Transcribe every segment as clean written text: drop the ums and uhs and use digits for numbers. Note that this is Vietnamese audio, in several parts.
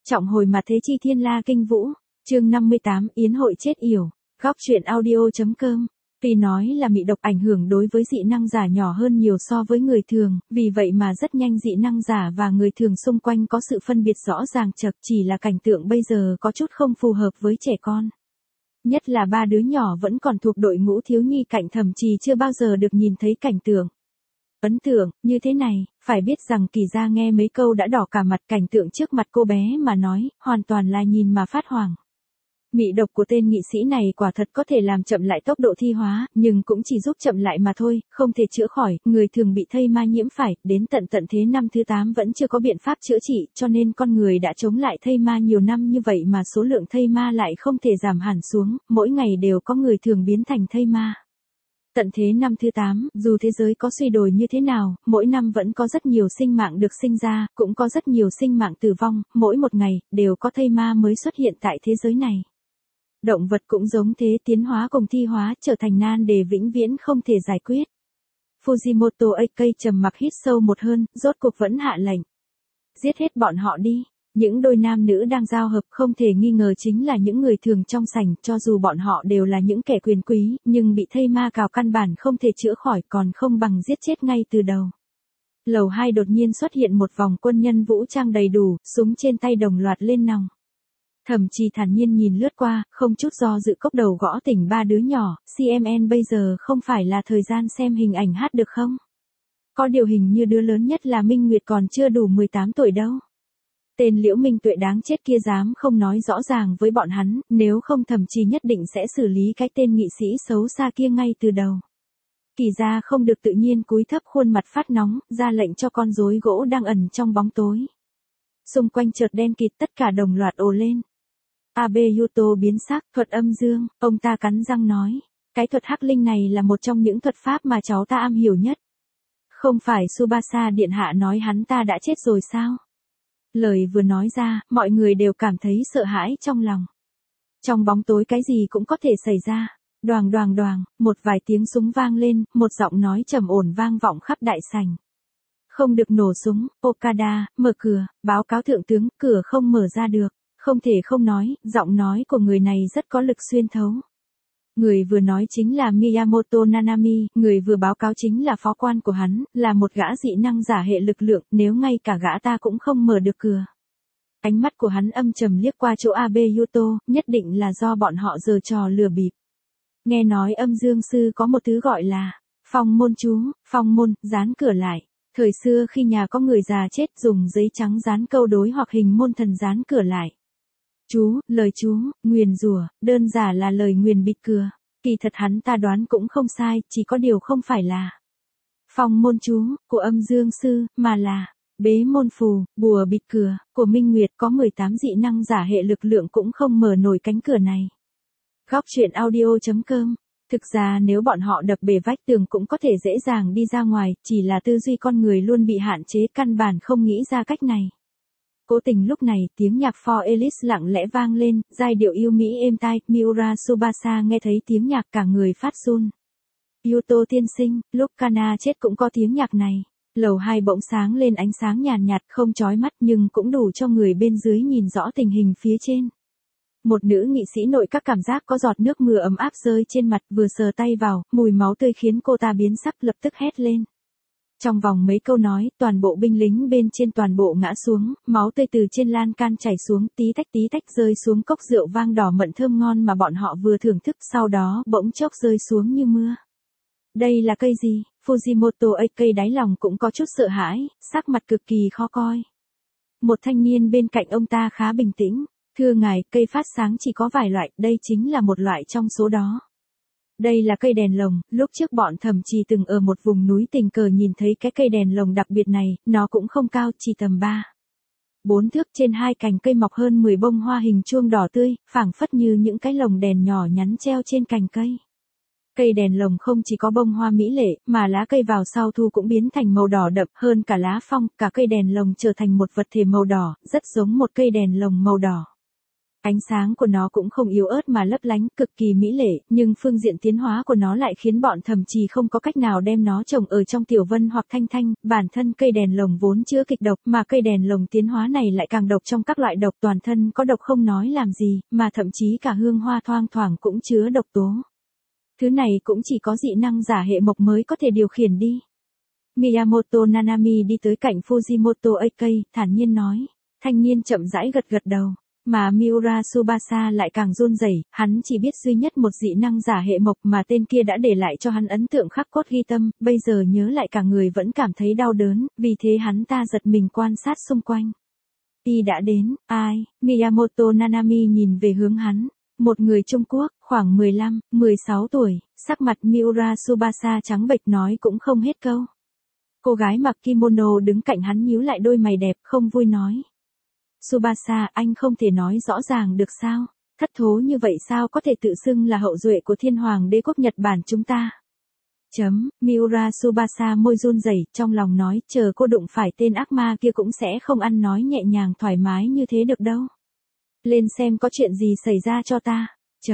Trọng hồi mà thế chi thiên la kinh vũ. Chương 58, yến hội chết yểu. Góc truyện audio.com. Tuy nói là mị độc ảnh hưởng đối với dị năng giả nhỏ hơn nhiều so với người thường, vì vậy mà rất nhanh dị năng giả và người thường xung quanh có sự phân biệt rõ ràng chật, chỉ là cảnh tượng bây giờ có chút không phù hợp với trẻ con. Nhất là ba đứa nhỏ vẫn còn thuộc đội ngũ thiếu nhi cạnh thậm chí chưa bao giờ được nhìn thấy cảnh tượng ấn tượng như thế này. Phải biết rằng Kỳ Gia nghe mấy câu đã đỏ cả mặt, cảnh tượng trước mặt cô bé mà nói, hoàn toàn là nhìn mà phát hoảng. Mị độc của tên nghị sĩ này quả thật có thể làm chậm lại tốc độ thi hóa, nhưng cũng chỉ giúp chậm lại mà thôi, không thể chữa khỏi. Người thường bị thây ma nhiễm phải, đến tận thế năm thứ 8 vẫn chưa có biện pháp chữa trị, cho nên con người đã chống lại thây ma nhiều năm như vậy mà số lượng thây ma lại không thể giảm hẳn xuống, mỗi ngày đều có người thường biến thành thây ma. Tận thế năm thứ 8, dù thế giới có suy đồi như thế nào, mỗi năm vẫn có rất nhiều sinh mạng được sinh ra, cũng có rất nhiều sinh mạng tử vong, mỗi một ngày, đều có thây ma mới xuất hiện tại thế giới này. Động vật cũng giống thế, tiến hóa cùng thi hóa trở thành nan đề vĩnh viễn không thể giải quyết. Fujimoto AK trầm mặc hít sâu một hơi, rốt cuộc vẫn hạ lệnh. Giết hết bọn họ đi. Những đôi nam nữ đang giao hợp không thể nghi ngờ chính là những người thường trong sảnh, cho dù bọn họ đều là những kẻ quyền quý, nhưng bị thây ma cào căn bản không thể chữa khỏi, còn không bằng giết chết ngay từ đầu. Lầu 2 đột nhiên xuất hiện một vòng quân nhân vũ trang đầy đủ, súng trên tay đồng loạt lên nòng. Thậm chí thản nhiên nhìn lướt qua, không chút do dự cốc đầu gõ tỉnh ba đứa nhỏ, CMN bây giờ không phải là thời gian xem hình ảnh hát được không? Có điều hình như đứa lớn nhất là Minh Nguyệt còn chưa đủ 18 tuổi đâu. Tên Liễu Minh Tuệ đáng chết kia dám không nói rõ ràng với bọn hắn, nếu không thậm chí nhất định sẽ xử lý cái tên nghị sĩ xấu xa kia ngay từ đầu. Kỳ Gia không được tự nhiên cúi thấp khuôn mặt phát nóng, ra lệnh cho con rối gỗ đang ẩn trong bóng tối. Xung quanh chợt đen kịt, tất cả đồng loạt ồ lên. Abe Yuto biến sắc, thuật âm dương, ông ta cắn răng nói. Cái thuật hắc linh này là một trong những thuật pháp mà cháu ta am hiểu nhất. Không phải Tsubasa điện hạ nói hắn ta đã chết rồi sao? Lời vừa nói ra, mọi người đều cảm thấy sợ hãi trong lòng. Trong bóng tối cái gì cũng có thể xảy ra. Đoàng đoàng đoàng, một vài tiếng súng vang lên, một giọng nói trầm ổn vang vọng khắp đại sảnh. Không được nổ súng, Okada, mở cửa, báo cáo thượng tướng, cửa không mở ra được. Không thể không nói, giọng nói của người này rất có lực xuyên thấu. Người vừa nói chính là Miyamoto Nanami, người vừa báo cáo chính là phó quan của hắn, là một gã dị năng giả hệ lực lượng, nếu ngay cả gã ta cũng không mở được cửa. Ánh mắt của hắn âm trầm liếc qua chỗ Abe Yuto, nhất định là do bọn họ giở trò lừa bịp. Nghe nói âm dương sư có một thứ gọi là phong môn chú, phong môn, dán cửa lại. Thời xưa khi nhà có người già chết dùng giấy trắng dán câu đối hoặc hình môn thần dán cửa lại. Chú, lời chú, nguyền rủa, đơn giản là lời nguyền bịt cửa. Kỳ thật hắn ta đoán cũng không sai, chỉ có điều không phải là phong môn chú của âm dương sư, mà là bế môn phù, bùa bịt cửa của Minh Nguyệt. Có 18 dị năng giả hệ lực lượng cũng không mở nổi cánh cửa này. Góc truyện audio.com. Thực ra nếu bọn họ đập bể vách tường cũng có thể dễ dàng đi ra ngoài, chỉ là tư duy con người luôn bị hạn chế, căn bản không nghĩ ra cách này. Cố tình lúc này, tiếng nhạc For Elise lặng lẽ vang lên, giai điệu yêu mỹ êm tai, Miura Tsubasa nghe thấy tiếng nhạc cả người phát run. Yuto tiên sinh, lúc Kana chết cũng có tiếng nhạc này. Lầu 2 bỗng sáng lên ánh sáng nhàn nhạt, không chói mắt nhưng cũng đủ cho người bên dưới nhìn rõ tình hình phía trên. Một nữ nghị sĩ nội các cảm giác có giọt nước mưa ấm áp rơi trên mặt, vừa sờ tay vào, mùi máu tươi khiến cô ta biến sắc, lập tức hét lên. Trong vòng mấy câu nói, toàn bộ binh lính bên trên toàn bộ ngã xuống, máu tươi từ trên lan can chảy xuống, tí tách rơi xuống cốc rượu vang đỏ mận thơm ngon mà bọn họ vừa thưởng thức, sau đó bỗng chốc rơi xuống như mưa. Đây là cây gì? Fujimoto AK đáy lòng cũng có chút sợ hãi, sắc mặt cực kỳ khó coi. Một thanh niên bên cạnh ông ta khá bình tĩnh. Thưa ngài, cây phát sáng chỉ có vài loại, đây chính là một loại trong số đó. Đây là cây đèn lồng, lúc trước bọn thậm chí từng ở một vùng núi tình cờ nhìn thấy cái cây đèn lồng đặc biệt này, nó cũng không cao, chỉ tầm 3-4 thước, trên hai cành cây mọc hơn 10 bông hoa hình chuông đỏ tươi, phảng phất như những cái lồng đèn nhỏ nhắn treo trên cành cây. Cây đèn lồng không chỉ có bông hoa mỹ lệ, mà lá cây vào sau thu cũng biến thành màu đỏ đậm hơn cả lá phong, cả cây đèn lồng trở thành một vật thể màu đỏ, rất giống một cây đèn lồng màu đỏ. Ánh sáng của nó cũng không yếu ớt mà lấp lánh, cực kỳ mỹ lệ, nhưng phương diện tiến hóa của nó lại khiến bọn thẩm trì không có cách nào đem nó trồng ở trong tiểu vân hoặc thanh thanh, bản thân cây đèn lồng vốn chứa kịch độc, mà cây đèn lồng tiến hóa này lại càng độc trong các loại độc, toàn thân có độc không nói làm gì, mà thậm chí cả hương hoa thoang thoảng cũng chứa độc tố. Thứ này cũng chỉ có dị năng giả hệ mộc mới có thể điều khiển đi. Miyamoto Nanami đi tới cạnh Fujimoto AK, thản nhiên nói. Thanh niên chậm rãi gật gật đầu. Mà Miura Tsubasa lại càng run rẩy, hắn chỉ biết duy nhất một dị năng giả hệ mộc mà tên kia đã để lại cho hắn ấn tượng khắc cốt ghi tâm, bây giờ nhớ lại cả người vẫn cảm thấy đau đớn, vì thế hắn ta giật mình quan sát xung quanh. Y đã đến, ai? Miyamoto Nanami nhìn về hướng hắn. Một người Trung Quốc, khoảng 15, 16 tuổi, sắc mặt Miura Tsubasa trắng bệch nói cũng không hết câu. Cô gái mặc kimono đứng cạnh hắn nhíu lại đôi mày đẹp, không vui nói. Tsubasa, anh không thể nói rõ ràng được sao? Thất thố như vậy sao có thể tự xưng là hậu duệ của thiên hoàng đế quốc Nhật Bản chúng ta? Miura Tsubasa môi run rẩy, trong lòng nói, chờ cô đụng phải tên ác ma kia cũng sẽ không ăn nói nhẹ nhàng thoải mái như thế được đâu. Lên xem có chuyện gì xảy ra cho ta.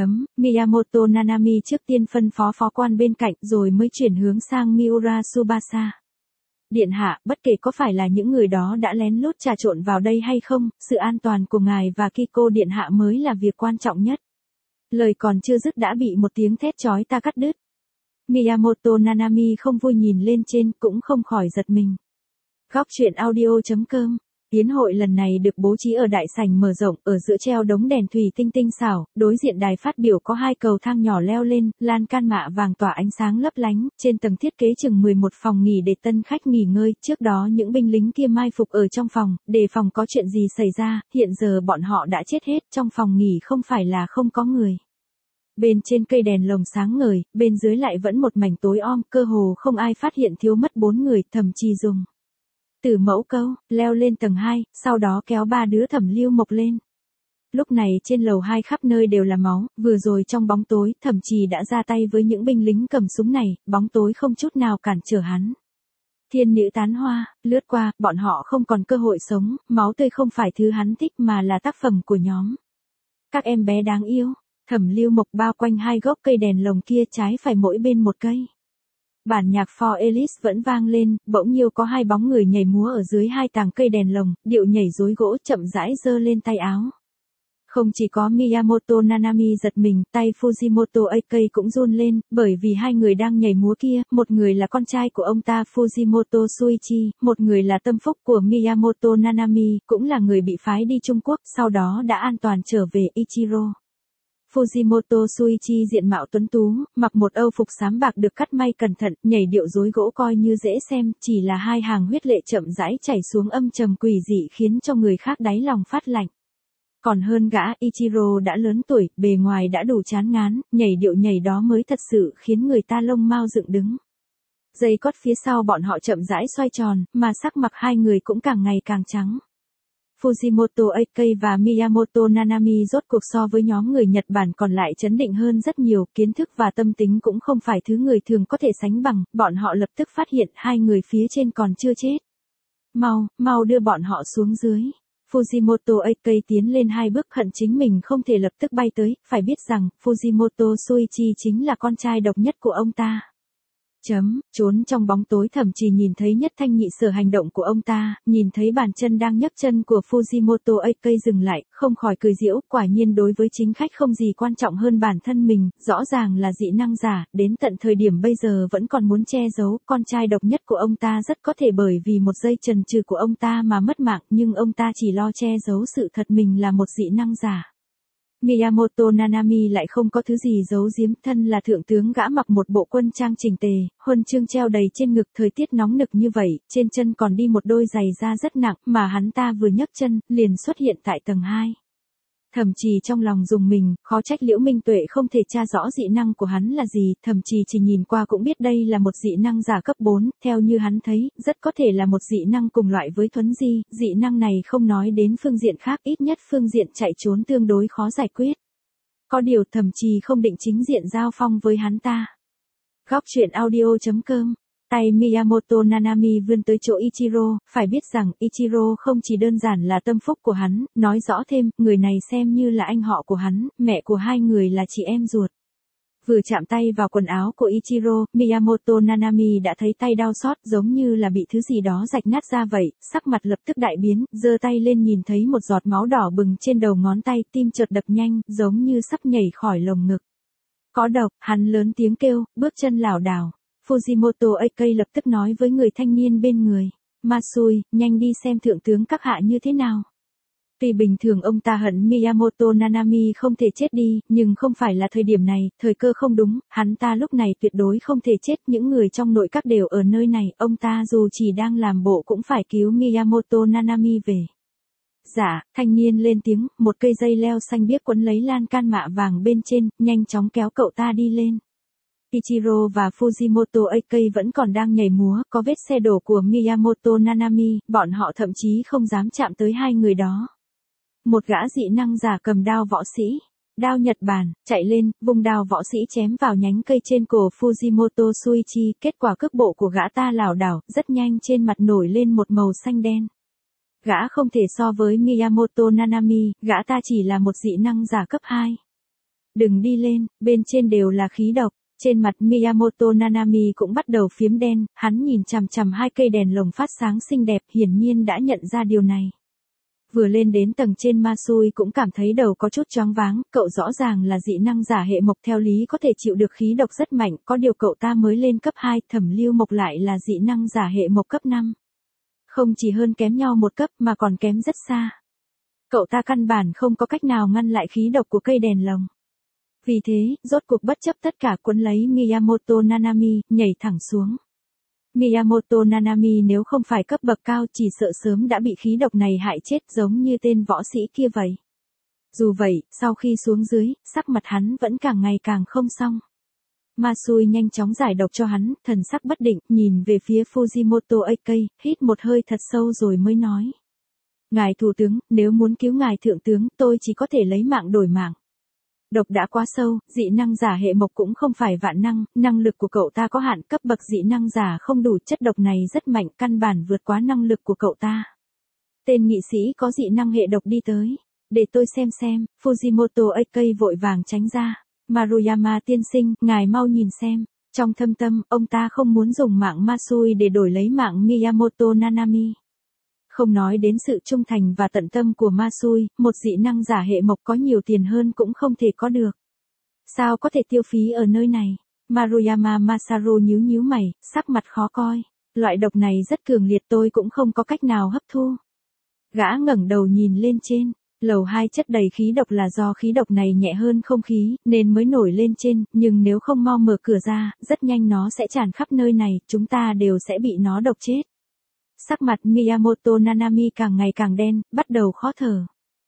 Miyamoto Nanami trước tiên phân phó phó quan bên cạnh rồi mới chuyển hướng sang Miura Tsubasa. Điện hạ, bất kể có phải là những người đó đã lén lút trà trộn vào đây hay không, sự an toàn của ngài và Kiko điện hạ mới là việc quan trọng nhất. Lời còn chưa dứt đã bị một tiếng thét chói tai cắt đứt. Miyamoto Nanami không vui nhìn lên trên, cũng không khỏi giật mình. Góc truyện audio.com. Yến hội lần này được bố trí ở đại sảnh mở rộng, ở giữa treo đống đèn thủy tinh tinh xảo, đối diện đài phát biểu có 2 cầu thang nhỏ leo lên, lan can mạ vàng tỏa ánh sáng lấp lánh, trên tầng thiết kế chừng 11 phòng nghỉ để tân khách nghỉ ngơi, trước đó những binh lính kia mai phục ở trong phòng, đề phòng có chuyện gì xảy ra, hiện giờ bọn họ đã chết hết, trong phòng nghỉ không phải là không có người. Bên trên cây đèn lồng sáng ngời, bên dưới lại vẫn một mảnh tối om, cơ hồ không ai phát hiện thiếu mất 4 người, Thẩm Trì dùng Tử Mẫu Câu, leo lên tầng 2, sau đó kéo 3 đứa Thẩm Lưu Mộc lên. Lúc này trên lầu 2 khắp nơi đều là máu, vừa rồi trong bóng tối, Thẩm Trì đã ra tay với những binh lính cầm súng này, bóng tối không chút nào cản trở hắn. Thiên nữ tán hoa, lướt qua, bọn họ không còn cơ hội sống, máu tươi không phải thứ hắn thích mà là tác phẩm của nhóm. Các em bé đáng yêu, Thẩm Lưu Mộc bao quanh 2 gốc cây đèn lồng kia trái phải mỗi bên một cây. Bản nhạc For Alice vẫn vang lên, bỗng nhiêu có 2 bóng người nhảy múa ở dưới 2 tàng cây đèn lồng, điệu nhảy rối gỗ chậm rãi giơ lên tay áo. Không chỉ có Miyamoto Nanami giật mình, tay Fujimoto AK cũng run lên, bởi vì 2 người đang nhảy múa kia, một người là con trai của ông ta Fujimoto Shuichi, một người là tâm phúc của Miyamoto Nanami, cũng là người bị phái đi Trung Quốc, sau đó đã an toàn trở về Ichiro. Fujimoto Shuichi diện mạo tuấn tú, mặc một âu phục xám bạc được cắt may cẩn thận, nhảy điệu rối gỗ coi như dễ xem, chỉ là 2 hàng huyết lệ chậm rãi chảy xuống âm trầm quỷ dị khiến cho người khác đáy lòng phát lạnh. Còn hơn gã, Ichiro đã lớn tuổi, bề ngoài đã đủ chán ngán, nhảy điệu nhảy đó mới thật sự khiến người ta lông mao dựng đứng. Dây cót phía sau bọn họ chậm rãi xoay tròn, mà sắc mặt 2 người cũng càng ngày càng trắng. Fujimoto AK và Miyamoto Nanami rốt cuộc so với nhóm người Nhật Bản còn lại chấn định hơn rất nhiều, kiến thức và tâm tính cũng không phải thứ người thường có thể sánh bằng, bọn họ lập tức phát hiện 2 người phía trên còn chưa chết. Mau đưa bọn họ xuống dưới. Fujimoto AK tiến lên 2 bước hận chính mình không thể lập tức bay tới, phải biết rằng, Fujimoto Shuichi chính là con trai độc nhất của ông ta. Trốn trong bóng tối Thẩm Trì nhìn thấy Nhất Thanh Nhị Sở hành động của ông ta, nhìn thấy bàn chân đang nhấc chân của Fujimoto AK dừng lại, không khỏi cười giễu, quả nhiên đối với chính khách không gì quan trọng hơn bản thân mình, rõ ràng là dị năng giả, đến tận thời điểm bây giờ vẫn còn muốn che giấu, con trai độc nhất của ông ta rất có thể bởi vì một giây chần chừ của ông ta mà mất mạng, nhưng ông ta chỉ lo che giấu sự thật mình là một dị năng giả. Miyamoto Nanami lại không có thứ gì giấu giếm, thân là thượng tướng gã mặc một bộ quân trang chỉnh tề, huân chương treo đầy trên ngực, thời tiết nóng nực như vậy, trên chân còn đi một đôi giày da rất nặng, mà hắn ta vừa nhấc chân, liền xuất hiện tại tầng 2. Thẩm Trì trong lòng rùng mình, khó trách Liễu Minh Tuệ không thể tra rõ dị năng của hắn là gì, Thẩm Trì chỉ nhìn qua cũng biết đây là một dị năng giả cấp 4, theo như hắn thấy, rất có thể là một dị năng cùng loại với Thuấn Di, dị năng này không nói đến phương diện khác, ít nhất phương diện chạy trốn tương đối khó giải quyết. Có điều Thẩm Trì không định chính diện giao phong với hắn ta. Góc truyện audio.com Tay Miyamoto Nanami vươn tới chỗ Ichiro, phải biết rằng Ichiro không chỉ đơn giản là tâm phúc của hắn, nói rõ thêm, người này xem như là anh họ của hắn, mẹ của hai người là chị em ruột. Vừa chạm tay vào quần áo của Ichiro, Miyamoto Nanami đã thấy tay đau xót giống như là bị thứ gì đó rạch nát ra vậy, sắc mặt lập tức đại biến, giơ tay lên nhìn thấy một giọt máu đỏ bừng trên đầu ngón tay, tim chợt đập nhanh, giống như sắp nhảy khỏi lồng ngực. Có độc, hắn lớn tiếng kêu, bước chân lảo đảo. Fujimoto Akei lập tức nói với người thanh niên bên người, Masui, nhanh đi xem thượng tướng các hạ như thế nào. Tuy bình thường ông ta hận Miyamoto Nanami không thể chết đi, nhưng không phải là thời điểm này, thời cơ không đúng, hắn ta lúc này tuyệt đối không thể chết, những người trong nội các đều ở nơi này, ông ta dù chỉ đang làm bộ cũng phải cứu Miyamoto Nanami về. Dạ, thanh niên lên tiếng, một cây dây leo xanh biếc quấn lấy lan can mạ vàng bên trên, nhanh chóng kéo cậu ta đi lên. Ichiro và Fujimoto Akei vẫn còn đang nhảy múa, có vết xe đổ của Miyamoto Nanami, bọn họ thậm chí không dám chạm tới hai người đó. Một gã dị năng giả cầm đao võ sĩ, đao Nhật Bản, chạy lên, vùng đao võ sĩ chém vào nhánh cây trên cổ Fujimoto Shuichi, kết quả cước bộ của gã ta lảo đảo, rất nhanh trên mặt nổi lên một màu xanh đen. Gã không thể so với Miyamoto Nanami, gã ta chỉ là một dị năng giả cấp 2. Đừng đi lên, bên trên đều là khí độc. Trên mặt Miyamoto Nanami cũng bắt đầu phiếm đen, hắn nhìn chằm chằm hai cây đèn lồng phát sáng xinh đẹp, hiển nhiên đã nhận ra điều này. Vừa lên đến tầng trên Masui cũng cảm thấy đầu có chút choáng váng, cậu rõ ràng là dị năng giả hệ mộc theo lý có thể chịu được khí độc rất mạnh, có điều cậu ta mới lên cấp 2, Thẩm Lưu Mộc lại là dị năng giả hệ mộc cấp 5. Không chỉ hơn kém nhau một cấp mà còn kém rất xa. Cậu ta căn bản không có cách nào ngăn lại khí độc của cây đèn lồng. Vì thế, rốt cuộc bất chấp tất cả cuốn lấy Miyamoto Nanami, nhảy thẳng xuống. Miyamoto Nanami nếu không phải cấp bậc cao chỉ sợ sớm đã bị khí độc này hại chết giống như tên võ sĩ kia vậy. Dù vậy, sau khi xuống dưới, sắc mặt hắn vẫn càng ngày càng không xong. Masui nhanh chóng giải độc cho hắn, thần sắc bất định, nhìn về phía Fujimoto Akei, hít một hơi thật sâu rồi mới nói. Ngài thủ tướng, nếu muốn cứu ngài thượng tướng, tôi chỉ có thể lấy mạng đổi mạng. Độc đã quá sâu, dị năng giả hệ mộc cũng không phải vạn năng, năng lực của cậu ta có hạn, cấp bậc dị năng giả không đủ, chất độc này rất mạnh, căn bản vượt quá năng lực của cậu ta. Tên nghị sĩ có dị năng hệ độc đi tới. Để tôi xem, Fujimoto Akei vội vàng tránh ra. Maruyama tiên sinh, ngài mau nhìn xem. Trong thâm tâm, ông ta không muốn dùng mạng Masui để đổi lấy mạng Miyamoto Nanami. Không nói đến sự trung thành và tận tâm của Masui, một dị năng giả hệ mộc có nhiều tiền hơn cũng không thể có được. Sao có thể tiêu phí ở nơi này? Maruyama Masaru nhíu mày, sắc mặt khó coi. Loại độc này rất cường liệt, tôi cũng không có cách nào hấp thu. Gã ngẩng đầu nhìn lên trên. Lầu 2 chất đầy khí độc là do khí độc này nhẹ hơn không khí, nên mới nổi lên trên, nhưng nếu không mau mở cửa ra, rất nhanh nó sẽ tràn khắp nơi này, chúng ta đều sẽ bị nó độc chết. Sắc mặt Miyamoto Nanami càng ngày càng đen, bắt đầu khó thở.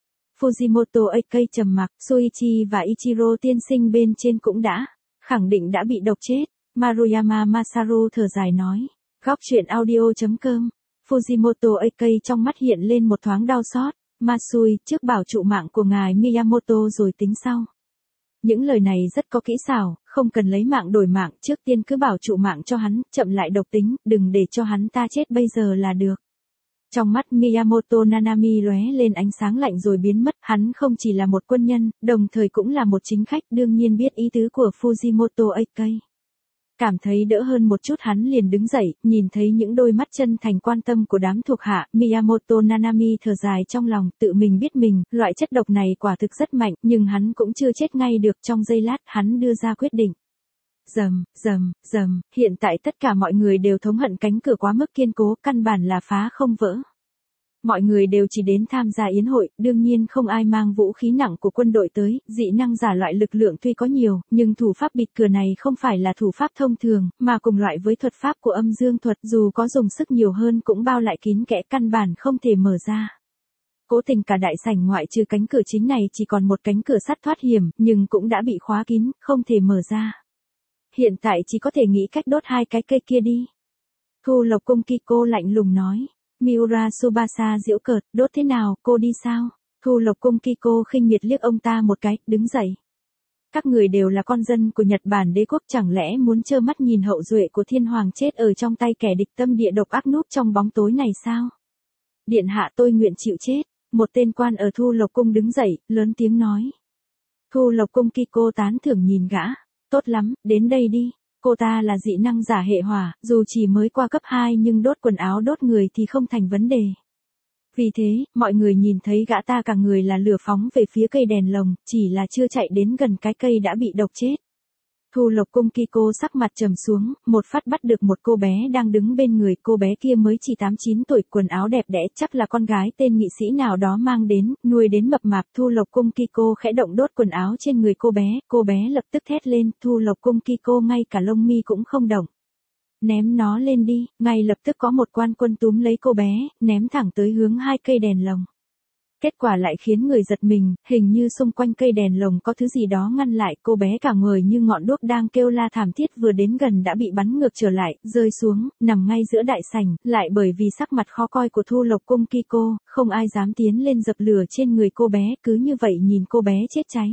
Fujimoto Akei trầm mặc, Shuichi và Ichiro tiên sinh bên trên cũng đã, khẳng định đã bị độc chết. Maruyama Masaru thở dài nói. Góc truyện audio.com. Fujimoto Akei trong mắt hiện lên một thoáng đau xót. Masui, trước bảo trụ mạng của ngài Miyamoto rồi tính sau. Những lời này rất có kỹ xảo, không cần lấy mạng đổi mạng, trước tiên cứ bảo trụ mạng cho hắn, chậm lại độc tính, đừng để cho hắn ta chết bây giờ là được. Trong mắt Miyamoto Nanami lóe lên ánh sáng lạnh rồi biến mất, hắn không chỉ là một quân nhân, đồng thời cũng là một chính khách, đương nhiên biết ý tứ của Fujimoto Akei. Cảm thấy đỡ hơn một chút hắn liền đứng dậy, nhìn thấy những đôi mắt chân thành quan tâm của đám thuộc hạ, Miyamoto Nanami thở dài trong lòng, tự mình biết mình, loại chất độc này quả thực rất mạnh, nhưng hắn cũng chưa chết ngay được, trong giây lát, hắn đưa ra quyết định. Rầm, hiện tại tất cả mọi người đều thống hận cánh cửa quá mức kiên cố, căn bản là phá không vỡ. Mọi người đều chỉ đến tham gia yến hội, đương nhiên không ai mang vũ khí nặng của quân đội tới, dị năng giả loại lực lượng tuy có nhiều, nhưng thủ pháp bịt cửa này không phải là thủ pháp thông thường, mà cùng loại với thuật pháp của âm dương thuật, dù có dùng sức nhiều hơn cũng bao lại kín kẽ, căn bản không thể mở ra. Cố tình cả đại sảnh ngoại trừ cánh cửa chính này chỉ còn một cánh cửa sắt thoát hiểm, nhưng cũng đã bị khóa kín, không thể mở ra. Hiện tại chỉ có thể nghĩ cách đốt hai cái cây kia đi. Thu Lộc Cung Kiko lạnh lùng nói. Miura Tsubasa giễu cợt, đốt thế nào, cô đi sao? Thu Lộc Cung Kiko khinh miệt liếc ông ta một cái, đứng dậy. các người đều là con dân của Nhật Bản đế quốc, chẳng lẽ muốn trơ mắt nhìn hậu duệ của thiên hoàng chết ở trong tay kẻ địch tâm địa độc ác núp trong bóng tối này sao? Điện hạ, tôi nguyện chịu chết. Một tên quan ở Thu Lộc Cung đứng dậy, lớn tiếng nói. Thu Lộc Cung Kiko tán thưởng nhìn gã. Tốt lắm, đến đây đi. Cô ta là dị năng giả hệ hỏa, dù chỉ mới qua cấp 2 nhưng đốt quần áo đốt người thì không thành vấn đề. Vì thế, mọi người nhìn thấy gã ta cả người là lửa phóng về phía cây đèn lồng, chỉ là chưa chạy đến gần cái cây đã bị độc chết. Thu Lộc Cung Kiko sắc mặt trầm xuống, một phát bắt được một cô bé đang đứng bên người. Cô bé kia mới chỉ 8-9 tuổi, quần áo đẹp đẽ, chắc là con gái tên nghị sĩ nào đó mang đến, nuôi đến mập mạp. Thu Lộc Cung Kiko khẽ động đốt quần áo trên người cô bé lập tức thét lên. Thu Lộc Cung Kiko ngay cả lông mi cũng không động. Ném nó lên đi, ngay lập tức có một quan quân túm lấy cô bé, ném thẳng tới hướng 2 cây đèn lồng. Kết quả lại khiến người giật mình, hình như xung quanh cây đèn lồng có thứ gì đó ngăn lại. Cô bé cả người như ngọn đuốc đang kêu la thảm thiết vừa đến gần đã bị bắn ngược trở lại, rơi xuống, nằm ngay giữa đại sảnh. Lại bởi vì sắc mặt khó coi của Thu Lộc Cung Kiko, không ai dám tiến lên dập lửa trên người cô bé, cứ như vậy nhìn cô bé chết cháy.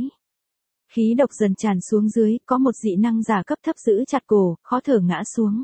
Khí độc dần tràn xuống dưới, có một dị năng giả cấp thấp giữ chặt cổ, khó thở ngã xuống.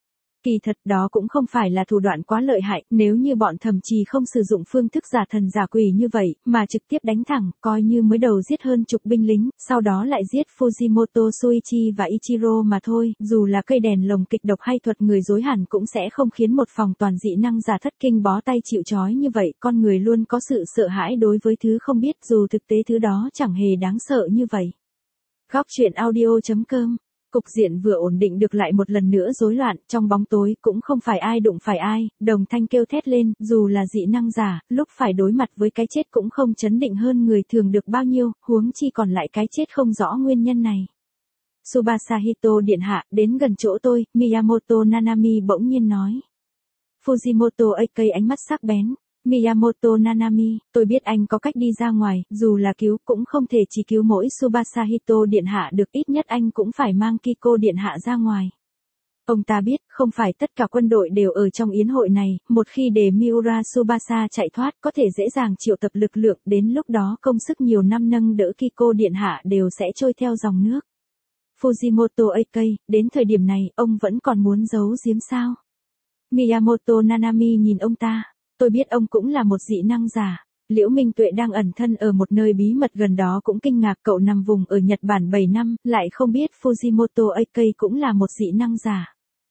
Kỳ thật đó cũng không phải là thủ đoạn quá lợi hại, nếu như bọn Thẩm Trì không sử dụng phương thức giả thần giả quỷ như vậy, mà trực tiếp đánh thẳng, coi như mới đầu giết hơn chục binh lính, sau đó lại giết Fujimoto Shuichi và Ichiro mà thôi, dù là cây đèn lồng kịch độc hay thuật người dối hẳn cũng sẽ không khiến một phòng toàn dị năng giả thất kinh bó tay chịu trói như vậy. Con người luôn có sự sợ hãi đối với thứ không biết, dù thực tế thứ đó chẳng hề đáng sợ như vậy. Góc truyện audio.com. Cục diện vừa ổn định được lại một lần nữa rối loạn, trong bóng tối cũng không phải ai đụng phải ai, Đồng Thanh kêu thét lên, dù là dị năng giả, lúc phải đối mặt với cái chết cũng không chấn định hơn người thường được bao nhiêu, huống chi còn lại cái chết không rõ nguyên nhân này. Tsubasa Hito điện hạ, đến gần chỗ tôi, Miyamoto Nanami bỗng nhiên nói. Fujimoto AK ánh mắt sắc bén. Miyamoto Nanami, tôi biết anh có cách đi ra ngoài, dù là cứu cũng không thể chỉ cứu mỗi Tsubasa Hito điện hạ được, ít nhất anh cũng phải mang Kiko điện hạ ra ngoài. Ông ta biết, không phải tất cả quân đội đều ở trong yến hội này, một khi để Miura Tsubasa chạy thoát có thể dễ dàng triệu tập lực lượng, đến lúc đó công sức nhiều năm nâng đỡ Kiko điện hạ đều sẽ trôi theo dòng nước. Fujimoto AK, đến thời điểm này, ông vẫn còn muốn giấu giếm sao? Miyamoto Nanami nhìn ông ta. Tôi biết ông cũng là một dị năng giả. Liễu Minh Tuệ đang ẩn thân ở một nơi bí mật gần đó cũng kinh ngạc, cậu nằm vùng ở Nhật Bản 7 năm, lại không biết Fujimoto AK cũng là một dị năng giả.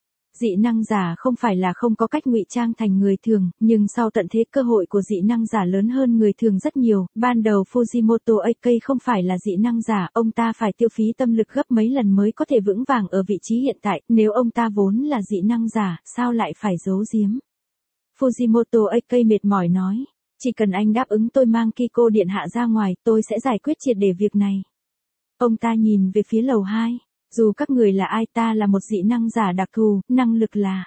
Dị năng giả không phải là không có cách ngụy trang thành người thường, nhưng sau tận thế cơ hội của dị năng giả lớn hơn người thường rất nhiều. Ban đầu Fujimoto AK không phải là dị năng giả, ông ta phải tiêu phí tâm lực gấp mấy lần mới có thể vững vàng ở vị trí hiện tại. Nếu ông ta vốn là dị năng giả, sao lại phải giấu giếm? Fujimoto AK mệt mỏi nói, chỉ cần anh đáp ứng tôi mang Kiko điện hạ ra ngoài, tôi sẽ giải quyết triệt để việc này. Ông ta nhìn về phía lầu 2, dù các người là ai, ta là một dị năng giả đặc thù, năng lực là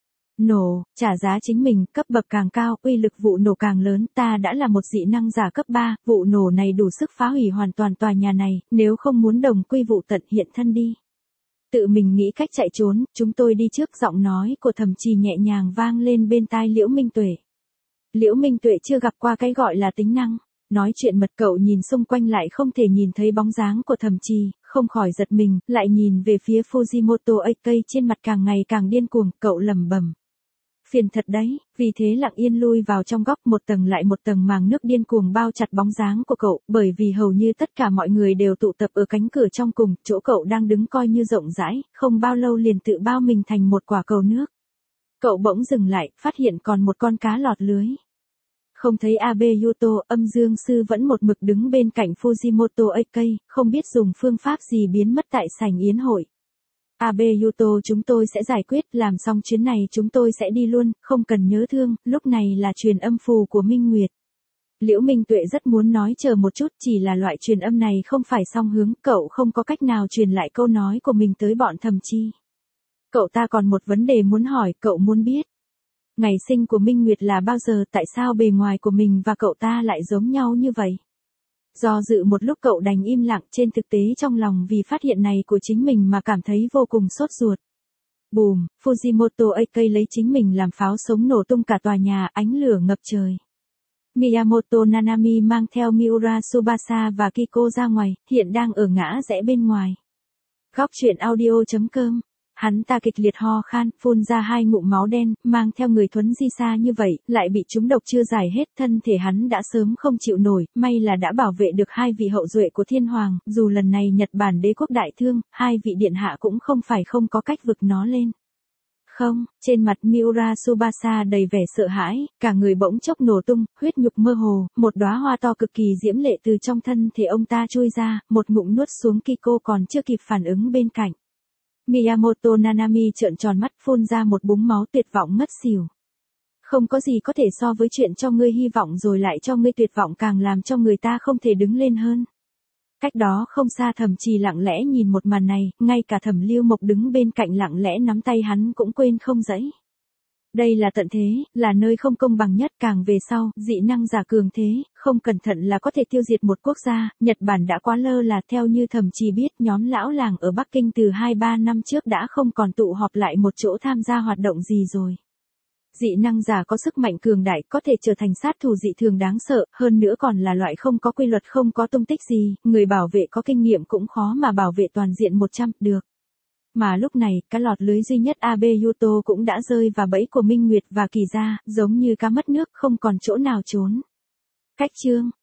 nổ, trả giá chính mình, cấp bậc càng cao, uy lực vụ nổ càng lớn, ta đã là một dị năng giả cấp 3, vụ nổ này đủ sức phá hủy hoàn toàn tòa nhà này, nếu không muốn đồng quy vụ tận hiện thân đi. Tự mình nghĩ cách chạy trốn, chúng tôi đi trước, giọng nói của Thẩm Trì nhẹ nhàng vang lên bên tai Liễu Minh Tuệ. Liễu Minh Tuệ chưa gặp qua cái gọi là tính năng. Nói chuyện mật, cậu nhìn xung quanh lại không thể nhìn thấy bóng dáng của Thẩm Trì, không khỏi giật mình, lại nhìn về phía Fujimoto AK trên mặt càng ngày càng điên cuồng, cậu lẩm bẩm. Phiền thật đấy, vì thế lặng yên lui vào trong góc, một tầng lại một tầng màng nước điên cuồng bao chặt bóng dáng của cậu, bởi vì hầu như tất cả mọi người đều tụ tập ở cánh cửa trong cùng, chỗ cậu đang đứng coi như rộng rãi, không bao lâu liền tự bao mình thành một quả cầu nước. Cậu bỗng dừng lại, phát hiện còn một con cá lọt lưới. Không thấy Abe Yuto, âm dương sư vẫn một mực đứng bên cạnh Fujimoto AK, không biết dùng phương pháp gì biến mất tại sảnh yến hội. Abe Yuto, chúng tôi sẽ giải quyết, làm xong chuyến này chúng tôi sẽ đi luôn, không cần nhớ thương, lúc này là truyền âm phù của Minh Nguyệt. Liễu Minh Tuệ rất muốn nói chờ một chút, chỉ là loại truyền âm này không phải song hướng, cậu không có cách nào truyền lại câu nói của mình tới bọn Thẩm Chi. Cậu ta còn một vấn đề muốn hỏi, cậu muốn biết. Ngày sinh của Minh Nguyệt là bao giờ, tại sao bề ngoài của mình và cậu ta lại giống nhau như vậy? Do dự một lúc cậu đành im lặng, trên thực tế trong lòng vì phát hiện này của chính mình mà cảm thấy vô cùng sốt ruột. Bùm, Fujimoto AK lấy chính mình làm pháo sống nổ tung cả tòa nhà, ánh lửa ngập trời. Miyamoto Nanami mang theo Miura Tsubasa và Kiko ra ngoài, hiện đang ở ngã rẽ bên ngoài. Góc truyện audio.com. Hắn ta kịch liệt ho khan, phun ra 2 ngụm máu đen, mang theo người thuấn di xa như vậy, lại bị trúng độc chưa giải hết, thân thể hắn đã sớm không chịu nổi, may là đã bảo vệ được 2 vị hậu duệ của thiên hoàng, dù lần này Nhật Bản đế quốc đại thương, 2 vị điện hạ cũng không phải không có cách vực nó lên. Không, trên mặt Miura Tsubasa đầy vẻ sợ hãi, cả người bỗng chốc nổ tung, huyết nhục mơ hồ, một đóa hoa to cực kỳ diễm lệ từ trong thân thể ông ta chui ra, một ngụm nuốt xuống Kiko còn chưa kịp phản ứng bên cạnh. Miyamoto Nanami trợn tròn mắt phun ra một búng máu tuyệt vọng ngất xỉu. Không có gì có thể so với chuyện cho ngươi hy vọng rồi lại cho ngươi tuyệt vọng càng làm cho người ta không thể đứng lên hơn. Cách đó không xa Thẩm Trì lặng lẽ nhìn một màn này, ngay cả Thẩm Lưu Mộc đứng bên cạnh lặng lẽ nắm tay hắn cũng quên không dãy. Đây là tận thế, là nơi không công bằng nhất, càng về sau, dị năng giả cường thế, không cẩn thận là có thể tiêu diệt một quốc gia, Nhật Bản đã quá lơ là. Theo như Thẩm Trì biết, nhóm lão làng ở Bắc Kinh từ 2-3 năm trước đã không còn tụ họp lại một chỗ tham gia hoạt động gì rồi. Dị năng giả có sức mạnh cường đại, có thể trở thành sát thủ dị thường đáng sợ, hơn nữa còn là loại không có quy luật, không có tung tích gì, người bảo vệ có kinh nghiệm cũng khó mà bảo vệ toàn diện 100 được. Mà lúc này, cá lọt lưới duy nhất Abe Yuto cũng đã rơi vào bẫy của Minh Nguyệt và Kỳ Gia, giống như cá mất nước không còn chỗ nào trốn. Cách chương